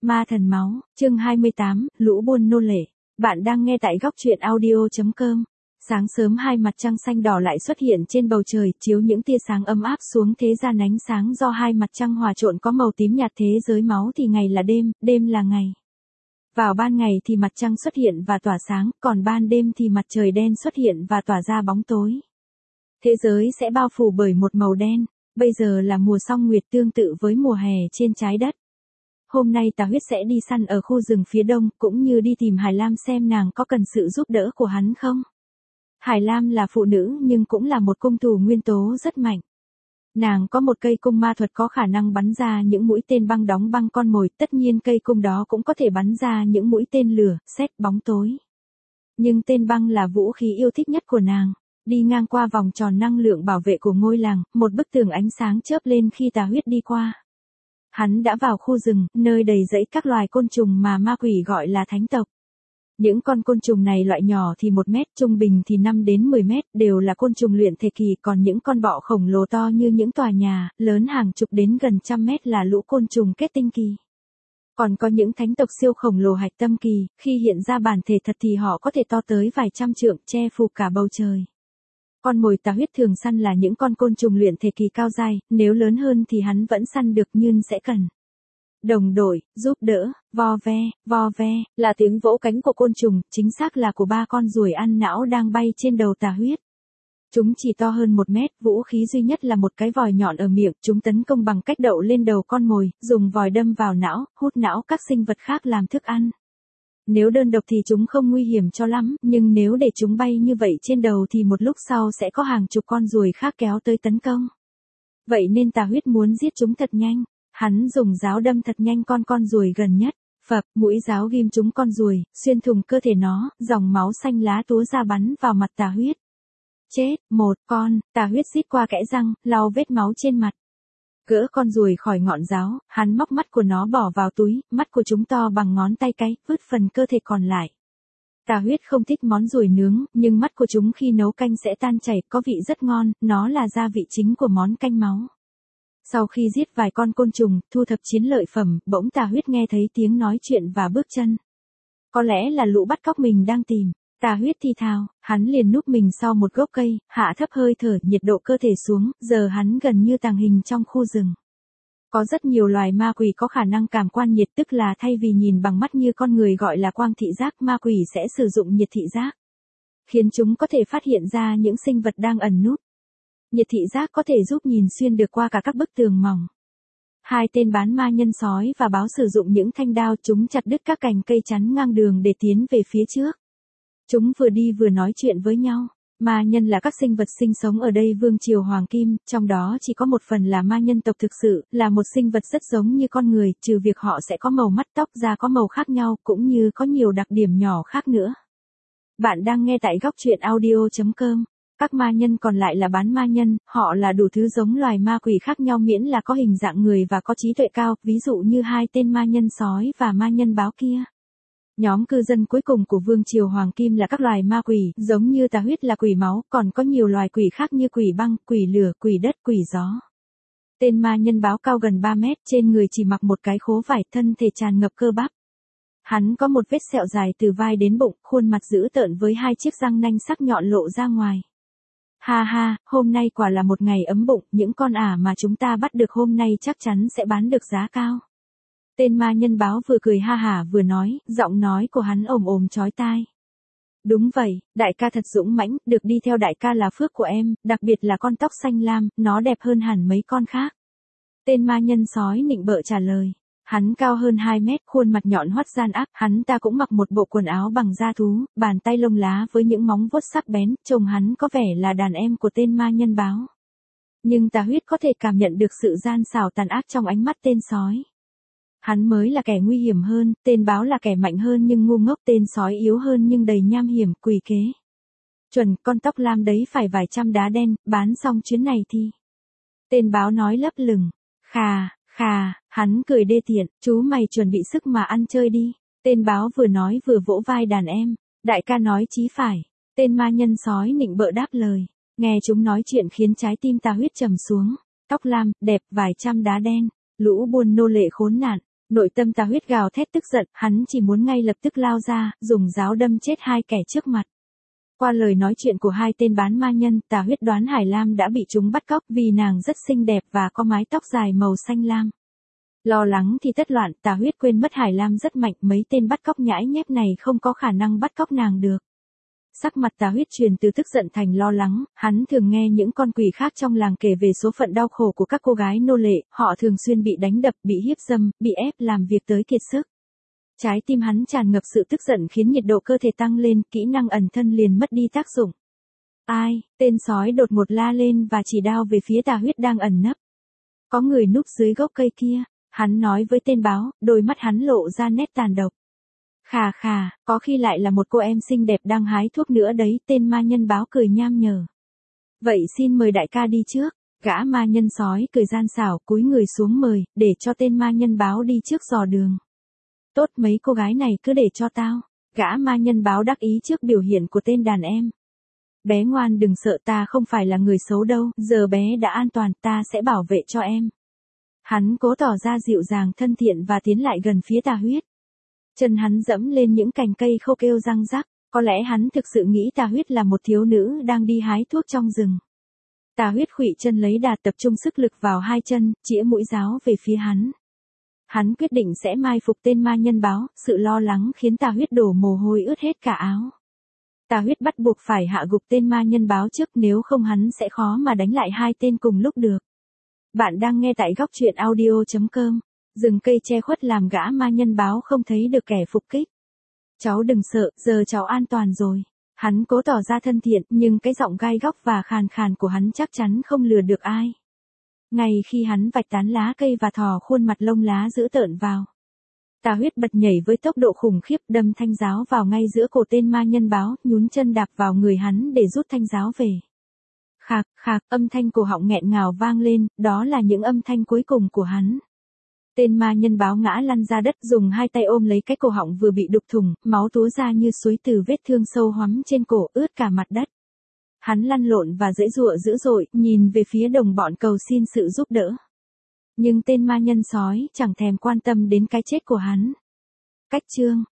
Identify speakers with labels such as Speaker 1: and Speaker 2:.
Speaker 1: Ma thần máu, chương 28, lũ buôn nô lệ. Bạn đang nghe tại góc truyện audio.com. Sáng sớm hai mặt trăng xanh đỏ lại xuất hiện trên bầu trời, chiếu những tia sáng ấm áp xuống thế gian ánh sáng do hai mặt trăng hòa trộn có màu tím nhạt. Thế giới máu thì ngày là đêm, đêm là ngày. Vào ban ngày thì mặt trăng xuất hiện và tỏa sáng, còn ban đêm thì mặt trời đen xuất hiện và tỏa ra bóng tối. Thế giới sẽ bao phủ bởi một màu đen. Bây giờ là mùa song nguyệt tương tự với mùa hè trên trái đất. Hôm nay Tà Huyết sẽ đi săn ở khu rừng phía đông, cũng như đi tìm Hải Lam xem nàng có cần sự giúp đỡ của hắn không. Hải Lam là phụ nữ nhưng cũng là một cung thủ nguyên tố rất mạnh. Nàng có một cây cung ma thuật có khả năng bắn ra những mũi tên băng đóng băng con mồi, tất nhiên cây cung đó cũng có thể bắn ra những mũi tên lửa, sét, bóng tối. Nhưng tên băng là vũ khí yêu thích nhất của nàng. Đi ngang qua vòng tròn năng lượng bảo vệ của ngôi làng, một bức tường ánh sáng chớp lên khi Tà Huyết đi qua. Hắn đã vào khu rừng, nơi đầy rẫy các loài côn trùng mà ma quỷ gọi là thánh tộc. Những con côn trùng này loại nhỏ thì 1 mét, trung bình thì 5 đến 10 mét, đều là côn trùng luyện thể kỳ, còn những con bọ khổng lồ to như những tòa nhà, lớn hàng chục đến gần trăm mét là lũ côn trùng kết tinh kỳ. Còn có những thánh tộc siêu khổng lồ hạch tâm kỳ, khi hiện ra bản thể thật thì họ có thể to tới vài trăm trượng, che phủ cả bầu trời. Con mồi Tà Huyết thường săn là những con côn trùng luyện thể kỳ cao dai, nếu lớn hơn thì hắn vẫn săn được nhưng sẽ cần đồng đội, giúp đỡ, vo ve, là tiếng vỗ cánh của côn trùng, chính xác là của 3 con ruồi ăn não đang bay trên đầu Tà Huyết. Chúng chỉ to hơn 1 mét, vũ khí duy nhất là một cái vòi nhọn ở miệng, chúng tấn công bằng cách đậu lên đầu con mồi, dùng vòi đâm vào não, hút não các sinh vật khác làm thức ăn. Nếu đơn độc thì chúng không nguy hiểm cho lắm, nhưng nếu để chúng bay như vậy trên đầu thì một lúc sau sẽ có hàng chục con ruồi khác kéo tới tấn công. Vậy nên Tà Huyết muốn giết chúng thật nhanh. Hắn dùng giáo đâm thật nhanh con ruồi gần nhất. Phập, mũi giáo ghim trúng con ruồi, xuyên thủng cơ thể nó, dòng máu xanh lá túa ra bắn vào mặt Tà Huyết. Chết, một con, Tà Huyết rít qua kẽ răng, lau vết máu trên mặt. Gỡ con ruồi khỏi ngọn giáo, hắn móc mắt của nó bỏ vào túi, mắt của chúng to bằng ngón tay cái, vứt phần cơ thể còn lại. Tà Huyết không thích món ruồi nướng, nhưng mắt của chúng khi nấu canh sẽ tan chảy, có vị rất ngon, nó là gia vị chính của món canh máu. Sau khi giết vài con côn trùng, thu thập chiến lợi phẩm, bỗng Tà Huyết nghe thấy tiếng nói chuyện và bước chân. Có lẽ là lũ bắt cóc mình đang tìm. Tà Huyết thì thào, hắn liền núp mình sau một gốc cây, hạ thấp hơi thở, nhiệt độ cơ thể xuống, giờ hắn gần như tàng hình trong khu rừng. Có rất nhiều loài ma quỷ có khả năng cảm quan nhiệt, tức là thay vì nhìn bằng mắt như con người gọi là quang thị giác, ma quỷ sẽ sử dụng nhiệt thị giác, khiến chúng có thể phát hiện ra những sinh vật đang ẩn núp. Nhiệt thị giác có thể giúp nhìn xuyên được qua cả các bức tường mỏng. 2 tên bán ma nhân sói và báo sử dụng những thanh đao, chúng chặt đứt các cành cây chắn ngang đường để tiến về phía trước. Chúng vừa đi vừa nói chuyện với nhau. Ma nhân là các sinh vật sinh sống ở đây vương triều Hoàng Kim, trong đó chỉ có một phần là ma nhân tộc thực sự, là một sinh vật rất giống như con người, trừ việc họ sẽ có màu mắt, tóc da có màu khác nhau, cũng như có nhiều đặc điểm nhỏ khác nữa. Bạn đang nghe tại góc truyện audio.com. Các ma nhân còn lại là bán ma nhân, họ là đủ thứ giống loài ma quỷ khác nhau miễn là có hình dạng người và có trí tuệ cao, ví dụ như 2 tên ma nhân sói và ma nhân báo kia. Nhóm cư dân cuối cùng của vương triều Hoàng Kim là các loài ma quỷ, giống như Tà Huyết là quỷ máu, còn có nhiều loài quỷ khác như quỷ băng, quỷ lửa, quỷ đất, quỷ gió. Tên ma nhân báo cao gần 3 mét, trên người chỉ mặc một cái khố vải, thân thể tràn ngập cơ bắp. Hắn có một vết sẹo dài từ vai đến bụng, khuôn mặt dữ tợn với 2 chiếc răng nanh sắc nhọn lộ ra ngoài. Ha ha, hôm nay quả là một ngày ấm bụng, những con ả mà chúng ta bắt được hôm nay chắc chắn sẽ bán được giá cao. Tên ma nhân báo vừa cười ha hả vừa nói, giọng nói của hắn ồm ồm chói tai. Đúng vậy, đại ca thật dũng mãnh, được đi theo đại ca là phước của em, đặc biệt là con tóc xanh lam, nó đẹp hơn hẳn mấy con khác. Tên ma nhân sói nịnh bợ trả lời. Hắn cao hơn 2 mét, khuôn mặt nhọn hoắt gian ác, hắn ta cũng mặc một bộ quần áo bằng da thú, bàn tay lông lá với những móng vuốt sắc bén, trông hắn có vẻ là đàn em của tên ma nhân báo. Nhưng Tà Huyết có thể cảm nhận được sự gian xảo tàn ác trong ánh mắt tên sói. Hắn mới là kẻ nguy hiểm hơn, tên báo là kẻ mạnh hơn nhưng ngu ngốc, tên sói yếu hơn nhưng đầy nham hiểm, quỷ kế. Chuẩn, con tóc lam đấy phải vài trăm đá đen, bán xong chuyến này thì. Tên báo nói lấp lửng, khà, hắn cười đê tiện, chú mày chuẩn bị sức mà ăn chơi đi. Tên báo vừa nói vừa vỗ vai đàn em, đại ca nói chí phải. Tên ma nhân sói nịnh bợ đáp lời, nghe chúng nói chuyện khiến trái tim Tà Huyết trầm xuống. Tóc lam, đẹp, vài trăm đá đen, lũ buôn nô lệ khốn nạn. Nội tâm Tà Huyết gào thét tức giận, hắn chỉ muốn ngay lập tức lao ra, dùng giáo đâm chết hai kẻ trước mặt. Qua lời nói chuyện của hai tên bán ma nhân, Tà Huyết đoán Hải Lam đã bị chúng bắt cóc vì nàng rất xinh đẹp và có mái tóc dài màu xanh lam. Lo lắng thì tất loạn, Tà Huyết quên mất Hải Lam rất mạnh, mấy tên bắt cóc nhãi nhép này không có khả năng bắt cóc nàng được. Sắc mặt Tà Huyết chuyển từ tức giận thành lo lắng, hắn thường nghe những con quỷ khác trong làng kể về số phận đau khổ của các cô gái nô lệ, họ thường xuyên bị đánh đập, bị hiếp dâm, bị ép làm việc tới kiệt sức. Trái tim hắn tràn ngập sự tức giận khiến nhiệt độ cơ thể tăng lên, kỹ năng ẩn thân liền mất đi tác dụng. Ai, tên sói đột ngột la lên và chỉ đao về phía Tà Huyết đang ẩn nấp. Có người núp dưới gốc cây kia, hắn nói với tên báo, đôi mắt hắn lộ ra nét tàn độc. Khà khà, có khi lại là một cô em xinh đẹp đang hái thuốc nữa đấy, tên ma nhân báo cười nham nhở. Vậy xin mời đại ca đi trước, gã ma nhân sói cười gian xảo cúi người xuống mời, để cho tên ma nhân báo đi trước dò đường. Tốt, mấy cô gái này cứ để cho tao, gã ma nhân báo đắc ý trước biểu hiện của tên đàn em. Bé ngoan đừng sợ, ta không phải là người xấu đâu, giờ bé đã an toàn, ta sẽ bảo vệ cho em. Hắn cố tỏ ra dịu dàng thân thiện và tiến lại gần phía Tà Huyết. Chân hắn dẫm lên những cành cây khô kêu răng rắc, có lẽ hắn thực sự nghĩ Tà Huyết là một thiếu nữ đang đi hái thuốc trong rừng. Tà Huyết khuỵu chân lấy đà, tập trung sức lực vào hai chân, chĩa mũi giáo về phía hắn. Hắn quyết định sẽ mai phục tên ma nhân báo, sự lo lắng khiến Tà Huyết đổ mồ hôi ướt hết cả áo. Tà Huyết bắt buộc phải hạ gục tên ma nhân báo trước, nếu không hắn sẽ khó mà đánh lại hai tên cùng lúc được. Bạn đang nghe tại góc truyện audio.com. Rừng cây che khuất làm gã ma nhân báo không thấy được kẻ phục kích. Cháu đừng sợ, giờ cháu an toàn rồi. Hắn cố tỏ ra thân thiện, nhưng cái giọng gai góc và khàn khàn của hắn chắc chắn không lừa được ai. Ngay khi hắn vạch tán lá cây và thò khuôn mặt lông lá dữ tợn vào, Tà Huyết bật nhảy với tốc độ khủng khiếp, đâm thanh giáo vào ngay giữa cổ tên ma nhân báo, nhún chân đạp vào người hắn để rút thanh giáo về. Khạc, khạc, âm thanh cổ họng nghẹn ngào vang lên, đó là những âm thanh cuối cùng của hắn. Tên ma nhân báo ngã lăn ra đất, dùng hai tay ôm lấy cái cổ họng vừa bị đục thủng, máu túa ra như suối từ vết thương sâu hoắm trên cổ, ướt cả mặt đất. Hắn lăn lộn và giãy giụa dữ dội, nhìn về phía đồng bọn cầu xin sự giúp đỡ. Nhưng tên ma nhân sói chẳng thèm quan tâm đến cái chết của hắn. Cách chương